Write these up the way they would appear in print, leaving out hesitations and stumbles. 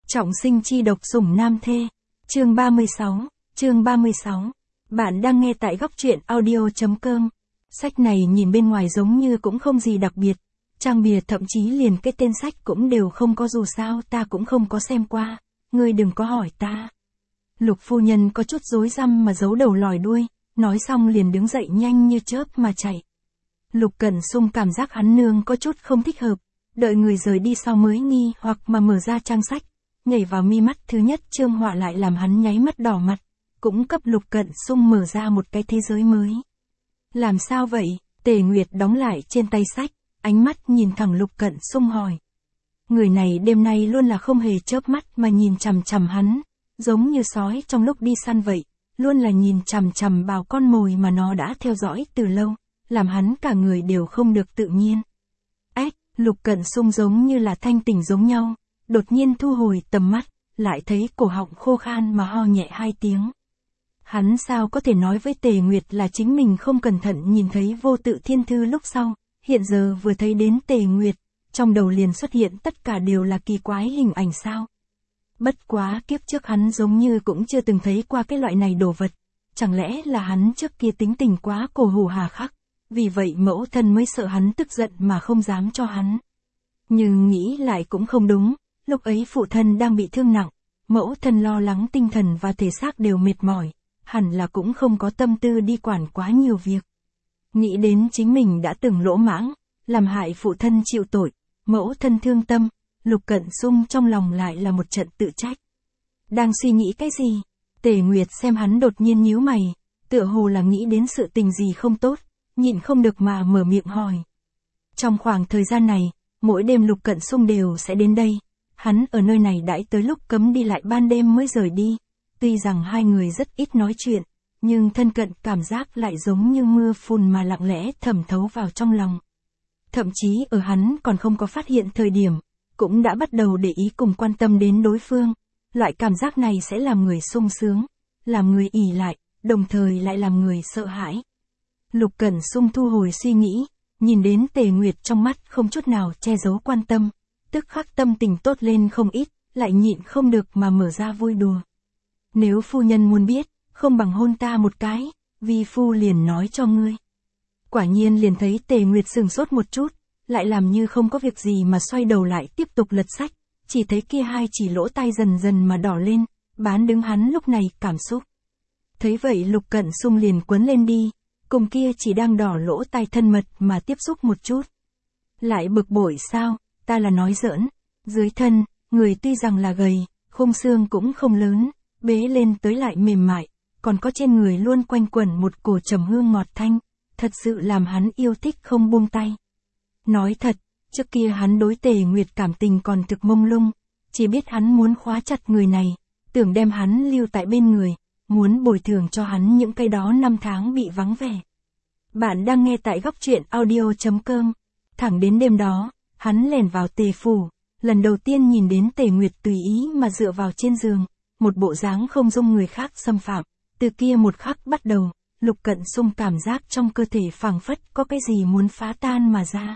Trọng sinh chi độc sủng nam thê. Chương 36. Bạn đang nghe tại góc truyện audio.com. Sách này nhìn bên ngoài giống như cũng không gì đặc biệt. Trang bìa thậm chí liền cái tên sách cũng đều không có, dù sao ta cũng không có xem qua. Ngươi đừng có hỏi ta. Lục phu nhân có chút rối răm mà giấu đầu lòi đuôi, nói xong liền đứng dậy nhanh như chớp mà chạy. Lục Cẩn Sung cảm giác hắn nương có chút không thích hợp, đợi người rời đi sau mới nghi hoặc mà mở ra trang sách. Nhảy vào mi mắt thứ nhất chương họa lại làm hắn nháy mắt đỏ mặt, cũng cấp Lục Cẩn Sung mở ra một cái thế giới mới. Làm sao vậy? Tề Nguyệt đóng lại trên tay sách, ánh mắt nhìn thẳng Lục Cẩn Sung hỏi. Người này đêm nay luôn là không hề chớp mắt mà nhìn chằm chằm hắn, giống như sói trong lúc đi săn vậy, luôn là nhìn chằm chằm vào con mồi mà nó đã theo dõi từ lâu, làm hắn cả người đều không được tự nhiên. Lục Cẩn Sung giống như là thanh tỉnh giống nhau, đột nhiên thu hồi tầm mắt, lại thấy cổ họng khô khan mà ho nhẹ 2 tiếng. Hắn sao có thể nói với Tề Nguyệt là chính mình không cẩn thận nhìn thấy Vô Tự Thiên Thư lúc sau, hiện giờ vừa thấy đến Tề Nguyệt, trong đầu liền xuất hiện tất cả đều là kỳ quái hình ảnh sao. Bất quá kiếp trước hắn giống như cũng chưa từng thấy qua cái loại này đồ vật, chẳng lẽ là hắn trước kia tính tình quá cổ hủ hà khắc, vì vậy mẫu thân mới sợ hắn tức giận mà không dám cho hắn. Nhưng nghĩ lại cũng không đúng, lúc ấy phụ thân đang bị thương nặng, mẫu thân lo lắng tinh thần và thể xác đều mệt mỏi, hẳn là cũng không có tâm tư đi quản quá nhiều việc. Nghĩ đến chính mình đã từng lỗ mãng, làm hại phụ thân chịu tội, mẫu thân thương tâm, Lục Cẩn Sung trong lòng lại là một trận tự trách. Đang suy nghĩ cái gì? Tề Nguyệt xem hắn đột nhiên nhíu mày, tựa hồ là nghĩ đến sự tình gì không tốt, nhịn không được mà mở miệng hỏi. Trong khoảng thời gian này, mỗi đêm Lục Cẩn Sung đều sẽ đến đây, hắn ở nơi này đãi tới lúc cấm đi lại ban đêm mới rời đi, tuy rằng hai người rất ít nói chuyện, nhưng thân cận cảm giác lại giống như mưa phùn mà lặng lẽ thẩm thấu vào trong lòng. Thậm chí ở hắn còn không có phát hiện thời điểm, cũng đã bắt đầu để ý cùng quan tâm đến đối phương, loại cảm giác này sẽ làm người sung sướng, làm người ỷ lại, đồng thời lại làm người sợ hãi. Lục Cẩn Sung thu hồi suy nghĩ, nhìn đến Tề Nguyệt trong mắt không chút nào che giấu quan tâm, tức khắc tâm tình tốt lên không ít, lại nhịn không được mà mở ra vui đùa. Nếu phu nhân muốn biết, không bằng hôn ta một cái, vi phu liền nói cho ngươi. Quả nhiên liền thấy Tề Nguyệt sừng sốt một chút, lại làm như không có việc gì mà xoay đầu lại tiếp tục lật sách, chỉ thấy kia hai chỉ lỗ tai dần dần mà đỏ lên, bán đứng hắn lúc này cảm xúc. Thấy vậy Lục Cẩn Sung liền quấn lên đi, cùng kia chỉ đang đỏ lỗ tai thân mật mà tiếp xúc một chút. Lại bực bội sao, ta là nói giỡn, dưới thân, người tuy rằng là gầy, khung xương cũng không lớn, bế lên tới lại mềm mại, còn có trên người luôn quanh quẩn một cổ trầm hương ngọt thanh, thật sự làm hắn yêu thích không buông tay. Nói thật, trước kia hắn đối Tề Nguyệt cảm tình còn thực mông lung, chỉ biết hắn muốn khóa chặt người này, tưởng đem hắn lưu tại bên người, muốn bồi thường cho hắn những cái đó năm tháng bị vắng vẻ. Bạn đang nghe tại góc truyện audio.com. Thẳng đến đêm đó, hắn lẻn vào Tề phủ, lần đầu tiên nhìn đến Tề Nguyệt tùy ý mà dựa vào trên giường, một bộ dáng không dung người khác xâm phạm, từ kia một khắc bắt đầu, Lục Cẩn Sung cảm giác trong cơ thể phảng phất có cái gì muốn phá tan mà ra.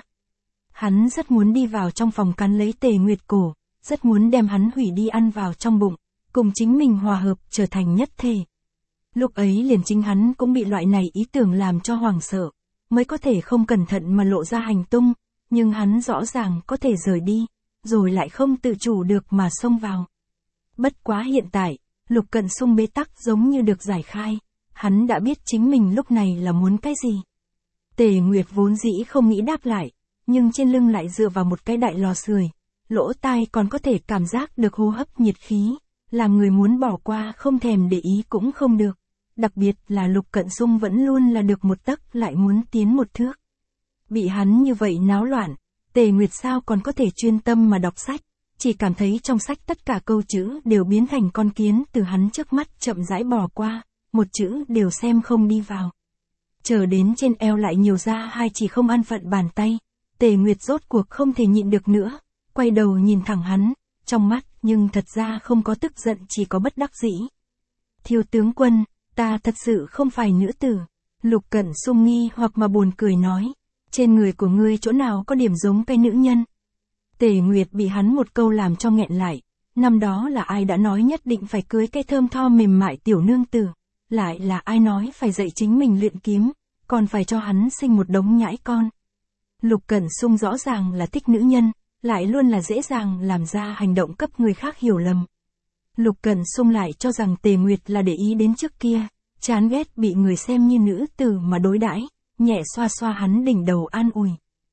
Hắn rất muốn đi vào trong phòng cắn lấy Tề Nguyệt cổ, rất muốn đem hắn hủy đi ăn vào trong bụng, cùng chính mình hòa hợp trở thành nhất thể. Lúc ấy liền chính hắn cũng bị loại này ý tưởng làm cho hoảng sợ, mới có thể không cẩn thận mà lộ ra hành tung, nhưng hắn rõ ràng có thể rời đi, rồi lại không tự chủ được mà xông vào. Bất quá hiện tại, Lục Cẩn Sung bế tắc giống như được giải khai, hắn đã biết chính mình lúc này là muốn cái gì. Tề Nguyệt vốn dĩ không nghĩ đáp lại, nhưng trên lưng lại dựa vào một cái đại lò sưởi, lỗ tai còn có thể cảm giác được hô hấp nhiệt khí, làm người muốn bỏ qua không thèm để ý cũng không được. Đặc biệt là Lục Cẩn Sung vẫn luôn là được một tấc lại muốn tiến một thước. Bị hắn như vậy náo loạn, Tề Nguyệt sao còn có thể chuyên tâm mà đọc sách, chỉ cảm thấy trong sách tất cả câu chữ đều biến thành con kiến từ hắn trước mắt chậm rãi bỏ qua, một chữ đều xem không đi vào. Chờ đến trên eo lại nhiều ra hai chỉ không an phận bàn tay, Tề Nguyệt rốt cuộc không thể nhịn được nữa, quay đầu nhìn thẳng hắn, trong mắt nhưng thật ra không có tức giận chỉ có bất đắc dĩ. Thiếu tướng quân, ta thật sự không phải nữ tử. Lục Cẩn Sung nghi hoặc mà buồn cười nói, trên người của ngươi chỗ nào có điểm giống cái nữ nhân. Tề Nguyệt bị hắn một câu làm cho nghẹn lại, năm đó là ai đã nói nhất định phải cưới cái thơm tho mềm mại tiểu nương tử, lại là ai nói phải dạy chính mình luyện kiếm, còn phải cho hắn sinh một đống nhãi con. Lục Cẩn Sung rõ ràng là thích nữ nhân, lại luôn là dễ dàng làm ra hành động cấp người khác hiểu lầm. Lục Cẩn Sung lại cho rằng Tề Nguyệt là để ý đến trước kia, chán ghét bị người xem như nữ tử mà đối đãi, nhẹ xoa xoa hắn đỉnh đầu an ủi.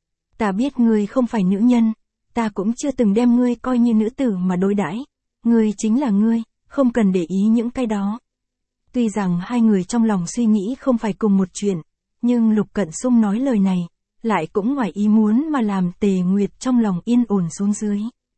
Ta biết ngươi không phải nữ nhân, ta cũng chưa từng đem ngươi coi như nữ tử mà đối đãi, ngươi chính là ngươi, không cần để ý những cái đó. Tuy rằng hai người trong lòng suy nghĩ không phải cùng một chuyện, nhưng Lục Cẩn Sung nói lời này, lại cũng ngoài ý muốn mà làm Tề Nguyệt trong lòng yên ổn xuống dưới.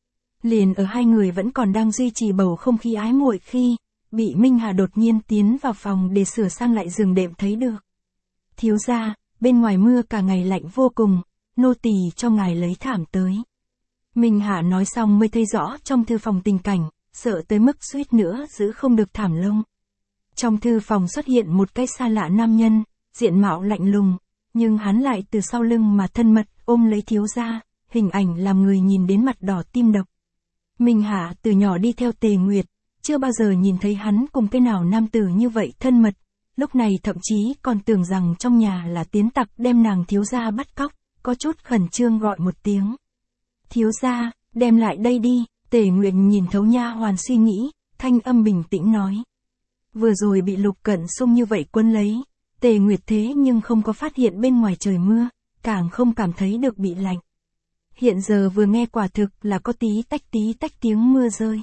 Liền ở hai người vẫn còn đang duy trì bầu không khí ái muội khi, bị Minh Hà đột nhiên tiến vào phòng để sửa sang lại giường đệm thấy được. Thiếu gia, bên ngoài mưa cả ngày lạnh vô cùng, nô tỳ cho ngài lấy thảm tới. Minh Hà nói xong mới thấy rõ trong thư phòng tình cảnh, sợ tới mức suýt nữa giữ không được thảm lông. Trong thư phòng xuất hiện một cái xa lạ nam nhân, diện mạo lạnh lùng, nhưng hắn lại từ sau lưng mà thân mật ôm lấy thiếu gia, hình ảnh làm người nhìn đến mặt đỏ tim đập. Minh Hà từ nhỏ đi theo Tề Nguyệt, chưa bao giờ nhìn thấy hắn cùng cái nào nam tử như vậy thân mật, lúc này thậm chí còn tưởng rằng trong nhà là tiến tặc đem nàng thiếu gia bắt cóc, có chút khẩn trương gọi một tiếng. Thiếu gia, đem lại đây đi, Tề Nguyệt nhìn thấu nha hoàn suy nghĩ, thanh âm bình tĩnh nói. Vừa rồi bị Lục Cẩn Sung như vậy quấn lấy, Tề Nguyệt thế nhưng không có phát hiện bên ngoài trời mưa, càng không cảm thấy được bị lạnh. Hiện giờ vừa nghe quả thực là có tí tách tiếng mưa rơi.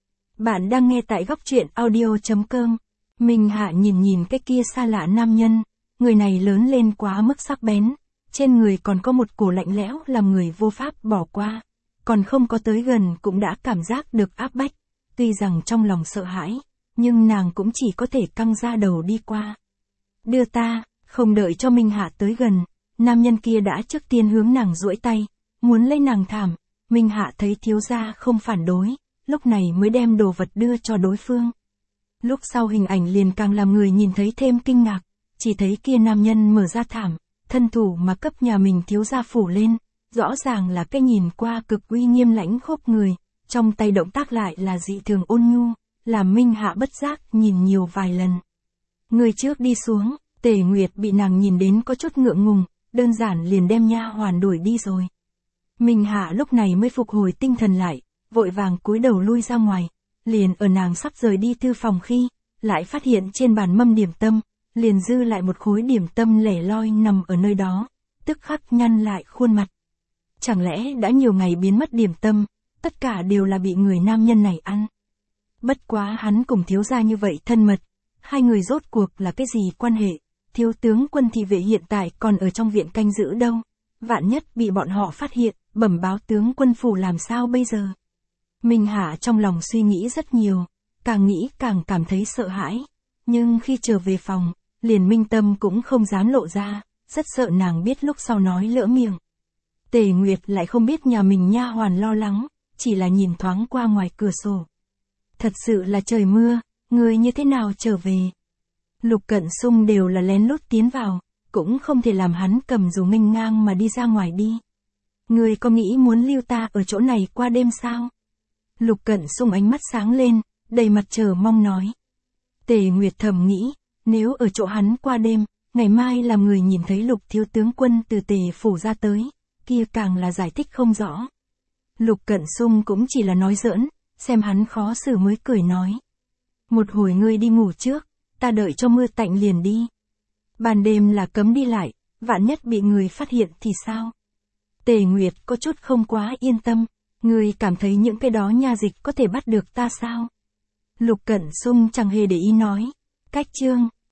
Bạn đang nghe tại góc truyện audio.com. Minh Hạ nhìn cái kia xa lạ nam nhân, người này lớn lên quá mức sắc bén, trên người còn có một cổ lạnh lẽo làm người vô pháp bỏ qua, còn không có tới gần cũng đã cảm giác được áp bách, tuy rằng trong lòng sợ hãi, nhưng nàng cũng chỉ có thể căng ra đầu đi qua. Đưa ta, không đợi cho Minh Hạ tới gần, nam nhân kia đã trước tiên hướng nàng duỗi tay, muốn lấy nàng thảm. Minh Hạ thấy thiếu gia không phản đối, lúc này mới đem đồ vật đưa cho đối phương. Lúc sau hình ảnh liền càng làm người nhìn thấy thêm kinh ngạc, chỉ thấy kia nam nhân mở ra thảm, thân thủ mà cấp nhà mình thiếu gia phủ lên, rõ ràng là cái nhìn qua cực uy nghiêm lãnh khốc người, trong tay động tác lại là dị thường ôn nhu, làm Minh Hạ bất giác nhìn nhiều vài lần. Người trước đi xuống, Tề Nguyệt bị nàng nhìn đến có chút ngượng ngùng, đơn giản liền đem nha hoàn đuổi đi rồi. Minh Hạ lúc này mới phục hồi tinh thần lại, vội vàng cúi đầu lui ra ngoài, liền ở nàng sắp rời đi thư phòng khi, lại phát hiện trên bàn mâm điểm tâm, liền dư lại một khối điểm tâm lẻ loi nằm ở nơi đó, tức khắc nhăn lại khuôn mặt. Chẳng lẽ đã nhiều ngày biến mất điểm tâm, tất cả đều là bị người nam nhân này ăn. Bất quá hắn cùng thiếu gia như vậy thân mật, hai người rốt cuộc là cái gì quan hệ, thiếu tướng Quân thị vệ hiện tại còn ở trong viện canh giữ đâu, vạn nhất bị bọn họ phát hiện, bẩm báo tướng quân phủ làm sao bây giờ. Minh Hạ trong lòng suy nghĩ rất nhiều, càng nghĩ càng cảm thấy sợ hãi, nhưng khi trở về phòng, liền Minh Tâm cũng không dám lộ ra, rất sợ nàng biết lúc sau nói lỡ miệng. Tề Nguyệt lại không biết nhà mình nha hoàn lo lắng, chỉ là nhìn thoáng qua ngoài cửa sổ. Thật sự là trời mưa, người như thế nào trở về? Lục Cẩn Sung đều là lén lút tiến vào, cũng không thể làm hắn cầm dù nghênh ngang mà đi ra ngoài đi. Người có nghĩ muốn lưu ta ở chỗ này qua đêm sao? Lục Cẩn Sung ánh mắt sáng lên, đầy mặt chờ mong nói. Tề Nguyệt thầm nghĩ, nếu ở chỗ hắn qua đêm, ngày mai làm người nhìn thấy Lục thiếu tướng quân từ Tề phủ ra tới, kia càng là giải thích không rõ. Lục Cẩn Sung cũng chỉ là nói giỡn, xem hắn khó xử mới cười nói. Một hồi ngươi đi ngủ trước, ta đợi cho mưa tạnh liền đi. Ban đêm là cấm đi lại, vạn nhất bị người phát hiện thì sao? Tề Nguyệt có chút không quá yên tâm, ngươi cảm thấy những cái đó nha dịch có thể bắt được ta sao? Lục Cẩn Sung chẳng hề để ý nói. Cách chương